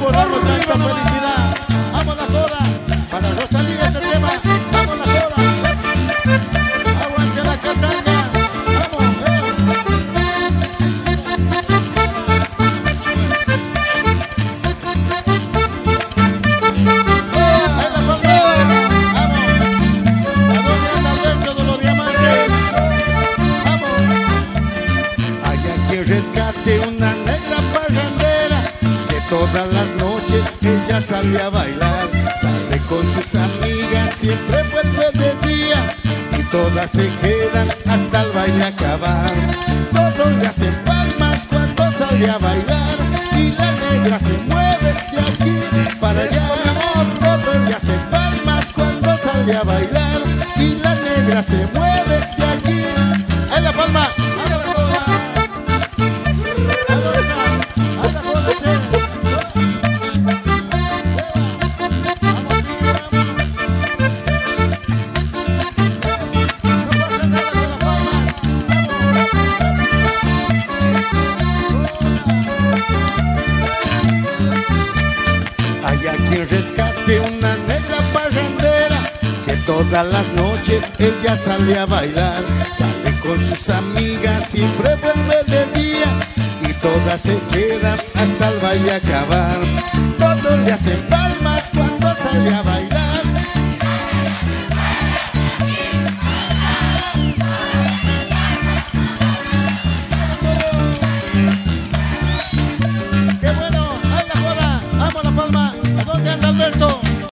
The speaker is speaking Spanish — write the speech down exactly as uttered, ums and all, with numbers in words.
por darnos tanta felicidad. Vamos la joda, para Rosalía este tema. Vamos la joda, aguante la catanga. Vamos, eh. Ahí la palmera, vamos. ¿A dónde anda Alberto de los diamantes? Vamos. Hay aquí rescate una negra parrandera que todas las noches ella sale a bailar. Sale con sus amigas, siempre vuelve de día y todas se quedan hasta el baile acabar. Todos le hacen palmas cuando sale a bailar y la negra se mueve de aquí para allá. Todos le hacen palmas cuando sale a bailar y la negra se mueve de aquí. ¡Ahí la palma! Hay aquí en rescate una negra parrandera que todas las noches ella sale a bailar. Sale con sus amigas, siempre vuelve de día y todas se quedan hasta el baile acabar. Todos le hacen palmas cuando sale a bailar